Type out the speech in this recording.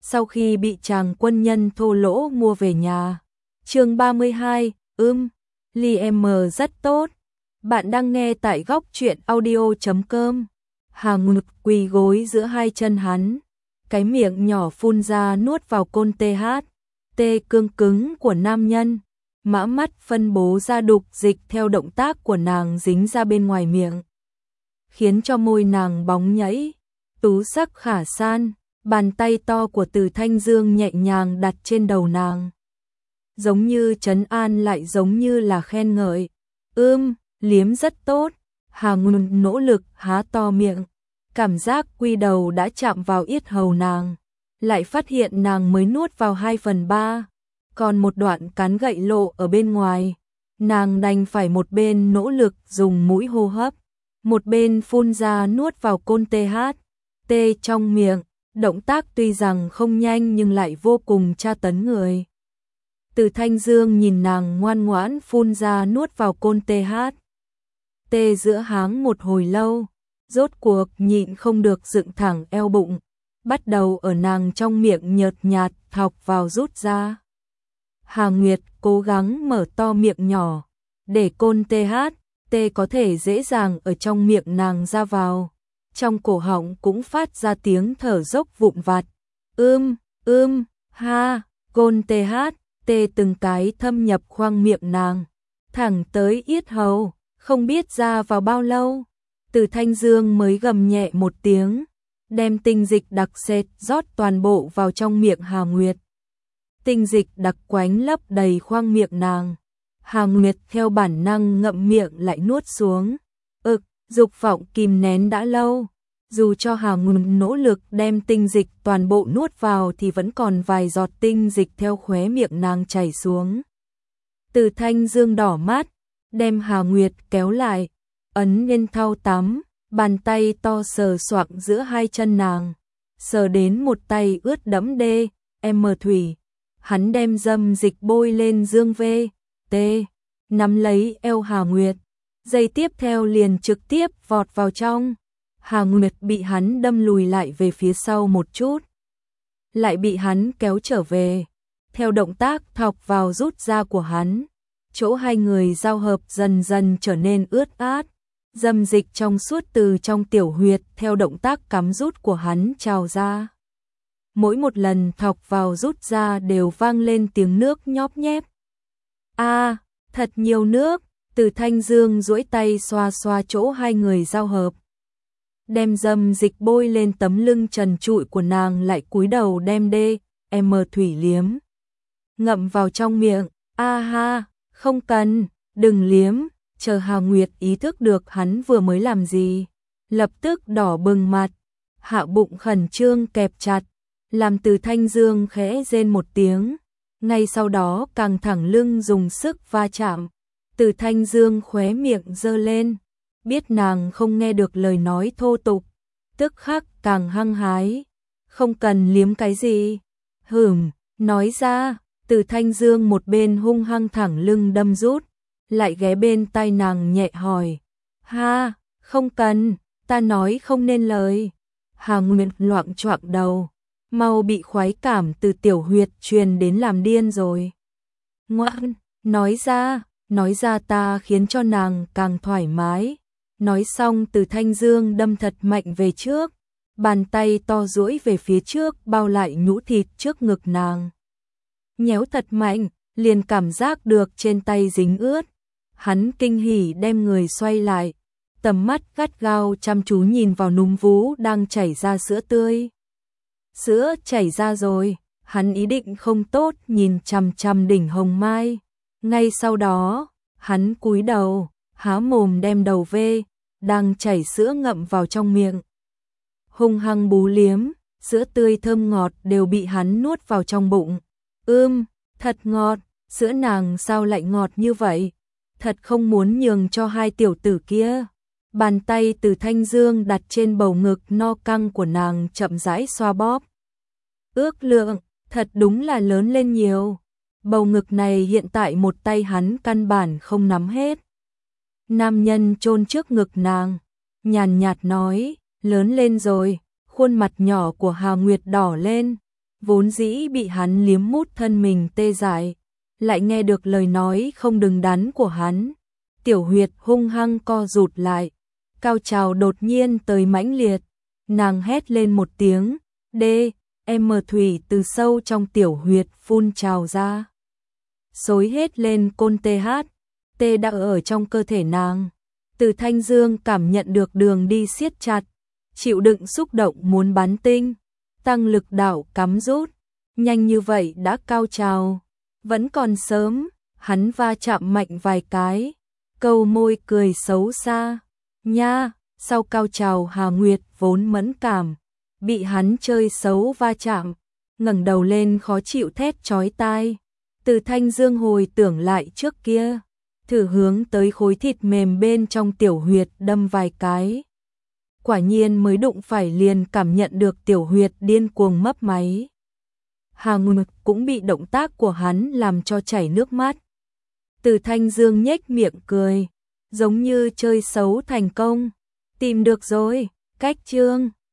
sau khi bị chàng quân nhân thô lỗ mua về nhà. Chương 32, Liam rất tốt. Bạn đang nghe tại góc truyện audio.com. Hà Ngực quỳ gối giữa hai chân hắn, cái miệng nhỏ phun ra nuốt vào côn tê cương cứng của nam nhân. Mã mắt phân bố ra đục dịch theo động tác của nàng dính ra bên ngoài miệng, khiến cho môi nàng bóng nhảy, tú sắc khả san. Bàn tay to của Từ Thanh Dương nhẹ nhàng đặt trên đầu nàng, giống như trấn an lại giống như là khen ngợi. Liếm rất tốt. Hà Ngôn nỗ lực há to miệng, cảm giác quy đầu đã chạm vào yết hầu nàng, lại phát hiện nàng mới nuốt vào 2/3, còn một đoạn cán gậy lộ ở bên ngoài. Nàng đành phải một bên nỗ lực dùng mũi hô hấp, một bên phun ra nuốt vào côn tê trong miệng. Động tác tuy rằng không nhanh nhưng lại vô cùng tra tấn người. Từ Thanh Dương nhìn nàng ngoan ngoãn phun ra nuốt vào côn tê giữa háng một hồi lâu, rốt cuộc nhịn không được dựng thẳng eo bụng, bắt đầu ở nàng trong miệng nhợt nhạt thọc vào rút ra. Hà Nguyệt cố gắng mở to miệng nhỏ, để côn tê có thể dễ dàng ở trong miệng nàng ra vào. Trong cổ họng cũng phát ra tiếng thở dốc vụn vặt. Ha, côn tê từng cái thâm nhập khoang miệng nàng, thẳng tới yết hầu, không biết ra vào bao lâu. Từ Thanh Dương mới gầm nhẹ một tiếng, đem tinh dịch đặc sệt rót toàn bộ vào trong miệng Hà Nguyệt. Tinh dịch đặc quánh lấp đầy khoang miệng nàng. Hà Nguyệt theo bản năng ngậm miệng lại nuốt xuống. Dục vọng kìm nén đã lâu, dù cho Hà Ngôn nỗ lực đem tinh dịch toàn bộ nuốt vào thì vẫn còn vài giọt tinh dịch theo khóe miệng nàng chảy xuống. Từ Thanh Dương đỏ mắt, đem Hà Nguyệt kéo lại, ấn lên thau tắm, bàn tay to sờ soạng giữa hai chân nàng, sờ đến một tay ướt đẫm thủy. Hắn đem dâm dịch bôi lên dương nắm lấy eo Hà Nguyệt. Giây tiếp theo liền trực tiếp vọt vào trong. Hà Nguyệt bị hắn đâm lùi lại về phía sau một chút, lại bị hắn kéo trở về. Theo động tác thọc vào rút ra của hắn, chỗ hai người giao hợp dần dần trở nên ướt át. Dâm dịch trong suốt từ trong tiểu huyệt theo động tác cắm rút của hắn trào ra. Mỗi một lần thọc vào rút ra đều vang lên tiếng nước nhóp nhép. Thật nhiều nước. Từ Thanh Dương duỗi tay xoa xoa chỗ hai người giao hợp, đem dâm dịch bôi lên tấm lưng trần trụi của nàng, lại cúi đầu đem thủy liếm, ngậm vào trong miệng. Không cần, đừng liếm. Chờ Hà Nguyệt ý thức được hắn vừa mới làm gì, lập tức đỏ bừng mặt, hạ bụng khẩn trương kẹp chặt, làm Từ Thanh Dương khẽ rên một tiếng, ngay sau đó càng thẳng lưng dùng sức va chạm. Từ Thanh Dương khóe miệng giơ lên, biết nàng không nghe được lời nói thô tục, tức khắc càng hăng hái. Không cần liếm cái gì. Nói ra. Từ Thanh Dương một bên hung hăng thẳng lưng đâm rút, lại ghé bên tai nàng nhẹ hỏi. Không cần, ta nói không nên lời. Hà Nguyệt loạng choạng đầu, mau bị khoái cảm từ tiểu huyệt truyền đến làm điên rồi. Ngoan, nói ra ta khiến cho nàng càng thoải mái. Nói xong Từ Thanh Dương đâm thật mạnh về trước, bàn tay to duỗi về phía trước bao lại nhũ thịt trước ngực nàng. Nhéo thật mạnh, liền cảm giác được trên tay dính ướt. Hắn kinh hỉ đem người xoay lại, tầm mắt gắt gao chăm chú nhìn vào núm vú đang chảy ra sữa tươi. Sữa chảy ra rồi, hắn ý định không tốt nhìn chằm chằm đỉnh hồng mai. Ngay sau đó, hắn cúi đầu, há mồm đem đầu đang chảy sữa ngậm vào trong miệng. Hung hăng bú liếm, sữa tươi thơm ngọt đều bị hắn nuốt vào trong bụng. Thật ngọt, sữa nàng sao lại ngọt như vậy? Thật không muốn nhường cho hai tiểu tử kia. Bàn tay Từ Thanh Dương đặt trên bầu ngực no căng của nàng chậm rãi xoa bóp. Ước lượng, thật đúng là lớn lên nhiều. Bầu ngực này hiện tại một tay hắn căn bản không nắm hết. Nam nhân chôn trước ngực nàng, nhàn nhạt nói, lớn lên rồi. Khuôn mặt nhỏ của Hà Nguyệt đỏ lên, vốn dĩ bị hắn liếm mút thân mình tê dại, lại nghe được lời nói không đứng đắn của hắn. Tiểu huyệt hung hăng co rụt lại, cao trào đột nhiên tới mãnh liệt, nàng hét lên một tiếng, thủy từ sâu trong tiểu huyệt phun trào ra. Xối hết lên côn tê đã ở trong cơ thể nàng. Từ Thanh Dương cảm nhận được đường đi siết chặt, chịu đựng xúc động muốn bắn tinh, tăng lực đạo cắm rút, nhanh như vậy đã cao trào, vẫn còn sớm, hắn va chạm mạnh vài cái, câu môi cười xấu xa, nha, sau cao trào Hà Nguyệt vốn mẫn cảm, bị hắn chơi xấu va chạm, ngẩng đầu lên khó chịu thét chói tai. Từ Thanh Dương hồi tưởng lại trước kia, thử hướng tới khối thịt mềm bên trong tiểu huyệt đâm vài cái. Quả nhiên mới đụng phải liền cảm nhận được tiểu huyệt điên cuồng mấp máy. Hà Nguyệt cũng bị động tác của hắn làm cho chảy nước mắt. Từ Thanh Dương nhếch miệng cười, giống như chơi xấu thành công. Tìm được rồi, cách chương.